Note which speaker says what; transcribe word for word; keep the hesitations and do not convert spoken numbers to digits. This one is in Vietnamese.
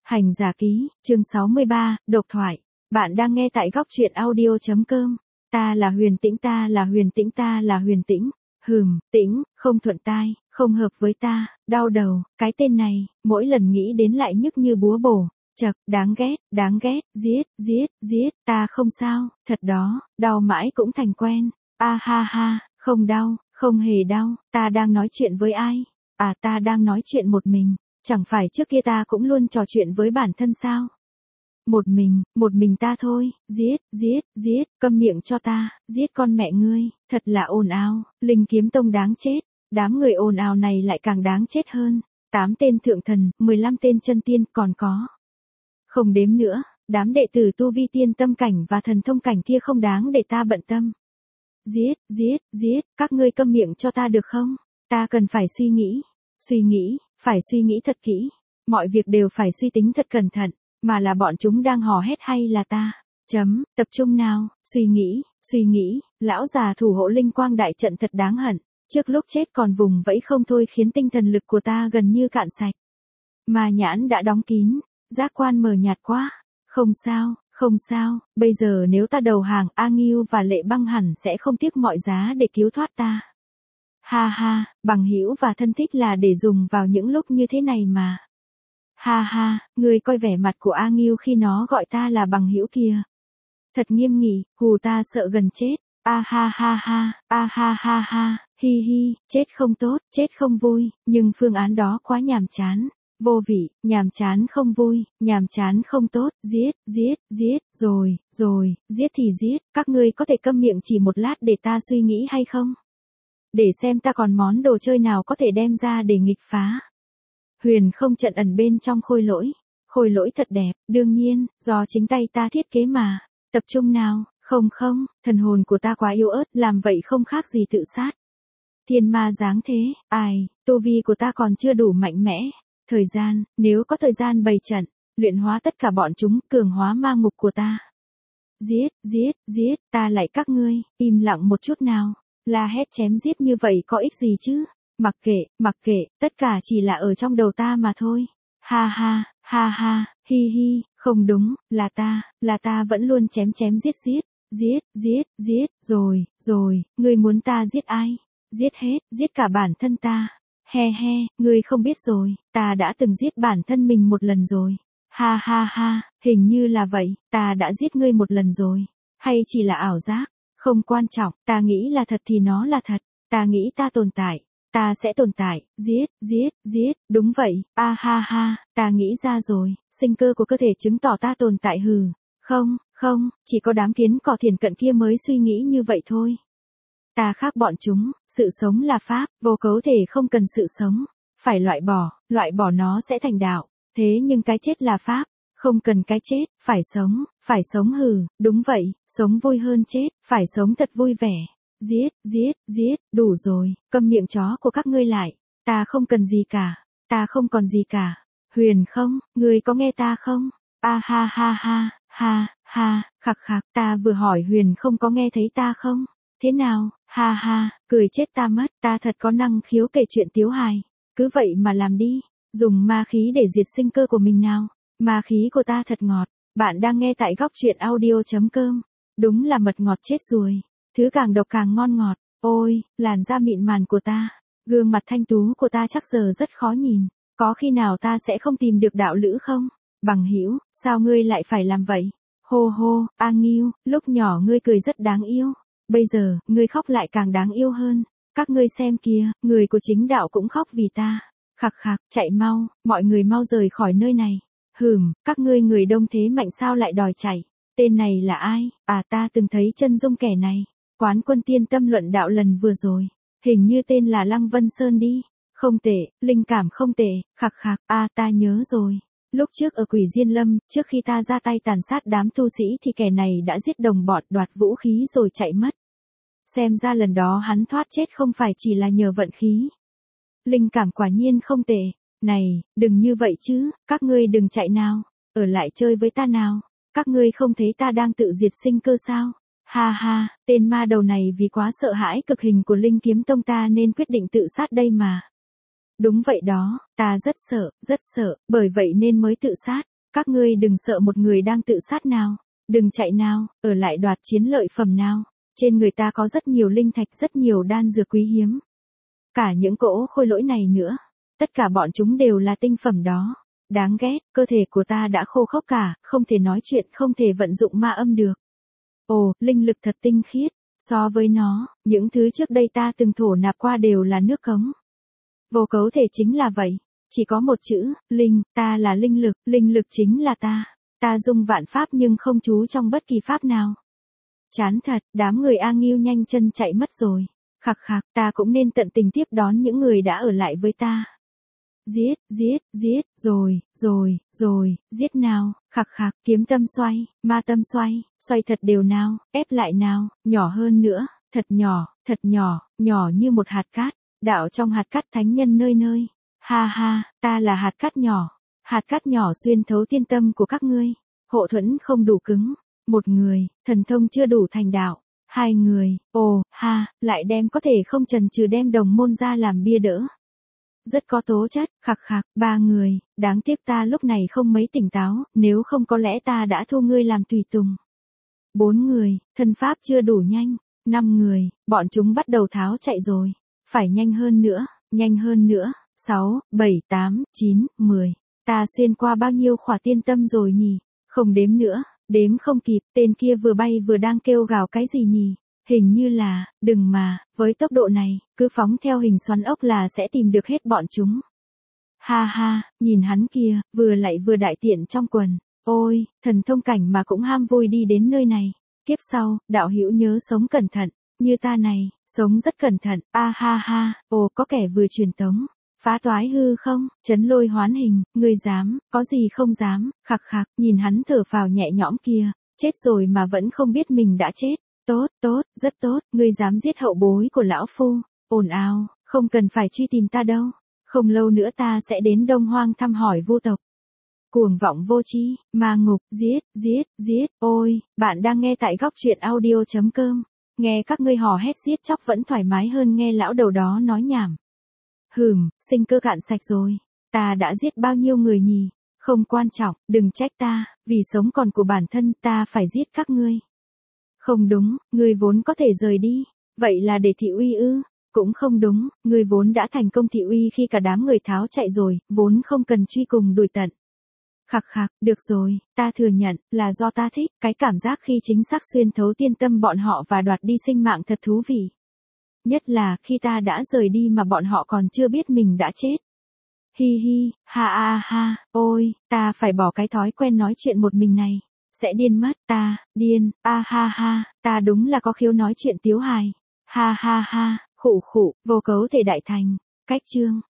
Speaker 1: Hành giả ký, chương sáu mươi ba, độc thoại. Bạn đang nghe tại góc truyện audio.com. Ta là Huyền Tĩnh, ta là Huyền Tĩnh, ta là Huyền Tĩnh. Hừm, Tĩnh, không thuận tai, không hợp với ta, đau đầu, cái tên này, mỗi lần nghĩ đến lại nhức như búa bổ. Chật, đáng ghét, đáng ghét, giết, giết, giết, ta không sao, thật đó, đau mãi cũng thành quen. A ha ha, không đau, không hề đau, ta đang nói chuyện với ai? À, ta đang nói chuyện một mình. Chẳng phải trước kia ta cũng luôn trò chuyện với bản thân sao? Một mình, một mình ta thôi, giết, giết, giết, câm miệng cho ta, giết con mẹ ngươi, thật là ồn ào, Linh Kiếm Tông đáng chết, đám người ồn ào này lại càng đáng chết hơn, tám tên thượng thần, mười lăm tên chân tiên, còn có. Không đếm nữa, đám đệ tử tu vi tiên tâm cảnh và thần thông cảnh kia không đáng để ta bận tâm. Giết, giết, giết, các ngươi câm miệng cho ta được không? Ta cần phải suy nghĩ, suy nghĩ, phải suy nghĩ thật kỹ, mọi việc đều phải suy tính thật cẩn thận, mà là bọn chúng đang hò hét hay là ta? Chấm, tập trung nào, suy nghĩ, suy nghĩ, lão già thủ hộ linh quang đại trận thật đáng hận, trước lúc chết còn vùng vẫy không thôi khiến tinh thần lực của ta gần như cạn sạch. Mà nhãn đã đóng kín, giác quan mờ nhạt quá, không sao, không sao, bây giờ nếu ta đầu hàng, A Ngưu và Lệ Băng hẳn sẽ không tiếc mọi giá để cứu thoát ta. Ha ha, bằng hữu và thân thích là để dùng vào những lúc như thế này mà. Ha ha, ngươi coi vẻ mặt của A Ngưu khi nó gọi ta là bằng hữu kia. Thật nghiêm nghị, hù ta sợ gần chết. A ha ha ha, a ha ha ha, hi hi, chết không tốt, chết không vui, nhưng phương án đó quá nhàm chán. Vô vị, nhàm chán không vui, nhàm chán không tốt, giết, giết, giết, rồi, rồi, giết thì giết, các ngươi có thể câm miệng chỉ một lát để ta suy nghĩ hay không? Để xem ta còn món đồ chơi nào có thể đem ra để nghịch phá. Huyền không trận ẩn bên trong khôi lỗi, khôi lỗi thật đẹp, đương nhiên, do chính tay ta thiết kế mà, tập trung nào, không không, thần hồn của ta quá yếu ớt, làm vậy không khác gì tự sát. Thiên ma dáng thế, ai, tu vi của ta còn chưa đủ mạnh mẽ. Thời gian, nếu có thời gian bày trận, luyện hóa tất cả bọn chúng, cường hóa ma ngục của ta. Giết, giết, giết, ta lại các ngươi, im lặng một chút nào, la hét chém giết như vậy có ích gì chứ? Mặc kệ, mặc kệ, tất cả chỉ là ở trong đầu ta mà thôi. Ha ha, ha ha, hi hi, không đúng, là ta, là ta vẫn luôn chém chém giết giết, giết, giết, giết, rồi, rồi, ngươi muốn ta giết ai? Giết hết, giết cả bản thân ta. He he, ngươi không biết rồi, ta đã từng giết bản thân mình một lần rồi. Ha ha ha, hình như là vậy, ta đã giết ngươi một lần rồi. Hay chỉ là ảo giác, không quan trọng, ta nghĩ là thật thì nó là thật, ta nghĩ ta tồn tại, ta sẽ tồn tại, giết, giết, giết, đúng vậy, a ha ha, ta nghĩ ra rồi, sinh cơ của cơ thể chứng tỏ ta tồn tại hừ. Không, không, chỉ có đám kiến cỏ thiền cận kia mới suy nghĩ như vậy thôi. Ta khác bọn chúng, sự sống là pháp, vô cấu thể không cần sự sống, phải loại bỏ, loại bỏ nó sẽ thành đạo, thế nhưng cái chết là pháp, không cần cái chết, phải sống, phải sống hừ, đúng vậy, sống vui hơn chết, phải sống thật vui vẻ, giết, giết, giết, đủ rồi, câm miệng chó của các ngươi lại, ta không cần gì cả, ta không còn gì cả, Huyền không, ngươi có nghe ta không? A ha ha ha, ha, ha, khặc khặc, ta vừa hỏi Huyền không có nghe thấy ta không? Thế nào, ha ha, cười chết ta mất, ta thật có năng khiếu kể chuyện tiếu hài, cứ vậy mà làm đi, dùng ma khí để diệt sinh cơ của mình nào, ma khí của ta thật ngọt, bạn đang nghe tại góc truyện audio.com, đúng là mật ngọt chết ruồi, thứ càng độc càng ngon ngọt, ôi, làn da mịn màng của ta, gương mặt thanh tú của ta chắc giờ rất khó nhìn, có khi nào ta sẽ không tìm được đạo lữ không? Bằng hữu, sao ngươi lại phải làm vậy? Hô hô, A Ngưu, lúc nhỏ ngươi cười rất đáng yêu. Bây giờ, ngươi khóc lại càng đáng yêu hơn. Các ngươi xem kìa, người của chính đạo cũng khóc vì ta. Khặc khặc, chạy mau, mọi người mau rời khỏi nơi này. Hừm, các ngươi người đông thế mạnh sao lại đòi chạy? Tên này là ai? À, ta từng thấy chân dung kẻ này. Quán quân tiên tâm luận đạo lần vừa rồi. Hình như tên là Lăng Vân Sơn đi. Không tệ, linh cảm không tệ, khặc khặc, à ta nhớ rồi. Lúc trước ở Quỷ Diên Lâm, trước khi ta ra tay tàn sát đám tu sĩ thì kẻ này đã giết đồng bọn, đoạt vũ khí rồi chạy mất. Xem ra lần đó hắn thoát chết không phải chỉ là nhờ vận khí. Linh cảm quả nhiên không tệ. Này, đừng như vậy chứ, các ngươi đừng chạy nào, ở lại chơi với ta nào. Các ngươi không thấy ta đang tự diệt sinh cơ sao? Ha ha, tên ma đầu này vì quá sợ hãi cực hình của Linh Kiếm Tông ta nên quyết định tự sát đây mà. Đúng vậy đó, ta rất sợ, rất sợ, bởi vậy nên mới tự sát. Các ngươi đừng sợ một người đang tự sát nào. Đừng chạy nào, ở lại đoạt chiến lợi phẩm nào. Trên người ta có rất nhiều linh thạch, rất nhiều đan dược quý hiếm. Cả những cỗ khôi lỗi này nữa. Tất cả bọn chúng đều là tinh phẩm đó. Đáng ghét, cơ thể của ta đã khô khốc cả, không thể nói chuyện, không thể vận dụng ma âm được. Ồ, linh lực thật tinh khiết. So với nó, những thứ trước đây ta từng thổ nạp qua đều là nước cống. Vô cấu thể chính là vậy. Chỉ có một chữ, linh, ta là linh lực, linh lực chính là ta. Ta dung vạn pháp nhưng không trú trong bất kỳ pháp nào. Chán thật, đám người A Nghiêu nhanh chân chạy mất rồi. Khặc khặc, ta cũng nên tận tình tiếp đón những người đã ở lại với ta. Giết, giết, giết, rồi, rồi, rồi, giết nào, khặc khặc, kiếm tâm xoay, ma tâm xoay, xoay thật đều nào, ép lại nào, nhỏ hơn nữa, thật nhỏ, thật nhỏ, nhỏ như một hạt cát, đạo trong hạt cát thánh nhân nơi nơi. Ha ha, ta là hạt cát nhỏ, hạt cát nhỏ xuyên thấu tiên tâm của các ngươi, hộ thuẫn không đủ cứng, một người, thần thông chưa đủ thành đạo, hai người, ồ, ha, lại đem có thể không chần chừ đem đồng môn ra làm bia đỡ. Rất có tố chất, khặc khặc, ba người, đáng tiếc ta lúc này không mấy tỉnh táo, nếu không có lẽ ta đã thu ngươi làm tùy tùng. Bốn người, thân pháp chưa đủ nhanh, năm người, bọn chúng bắt đầu tháo chạy rồi, phải nhanh hơn nữa, nhanh hơn nữa, sáu, bảy, tám, chín, mười, ta xuyên qua bao nhiêu khỏa tiên tâm rồi nhỉ, không đếm nữa, đếm không kịp, tên kia vừa bay vừa đang kêu gào cái gì nhỉ? Hình như là, đừng mà, với tốc độ này, cứ phóng theo hình xoắn ốc là sẽ tìm được hết bọn chúng. Ha ha, nhìn hắn kia, vừa lại vừa đại tiện trong quần. Ôi, thần thông cảnh mà cũng ham vui đi đến nơi này. Kiếp sau, đạo hữu nhớ sống cẩn thận, như ta này, sống rất cẩn thận. A ha ha, ồ có kẻ vừa truyền tống. Phá toái hư không, chấn lôi hoán hình, ngươi dám, có gì không dám, khặc khặc, nhìn hắn thở phào nhẹ nhõm kia, chết rồi mà vẫn không biết mình đã chết. Tốt, tốt, rất tốt, ngươi dám giết hậu bối của lão phu, ồn ào, không cần phải truy tìm ta đâu, không lâu nữa ta sẽ đến Đông Hoang thăm hỏi vô tộc. Cuồng vọng vô tri, ma ngục, giết, giết, giết, ôi, bạn đang nghe tại góc truyện audio chấm com, nghe các ngươi hò hét giết chóc vẫn thoải mái hơn nghe lão đầu đó nói nhảm. Hừm, sinh cơ cạn sạch rồi, ta đã giết bao nhiêu người nhỉ, không quan trọng, đừng trách ta, vì sống còn của bản thân ta phải giết các ngươi. Không đúng, ngươi vốn có thể rời đi, vậy là để thị uy ư, cũng không đúng, ngươi vốn đã thành công thị uy khi cả đám người tháo chạy rồi, vốn không cần truy cùng đuổi tận. Khặc khặc, được rồi, ta thừa nhận, là do ta thích, cái cảm giác khi chính xác xuyên thấu tiên tâm bọn họ và đoạt đi sinh mạng thật thú vị. Nhất là khi ta đã rời đi mà bọn họ còn chưa biết mình đã chết. Hi hi, ha ha ha, ôi, ta phải bỏ cái thói quen nói chuyện một mình này. Sẽ điên mất, ta, điên, a ha ha, ta đúng là có khiếu nói chuyện tiếu hài. Ha ha ha, khụ khụ, vô cấu thể đại thành. Cách chương.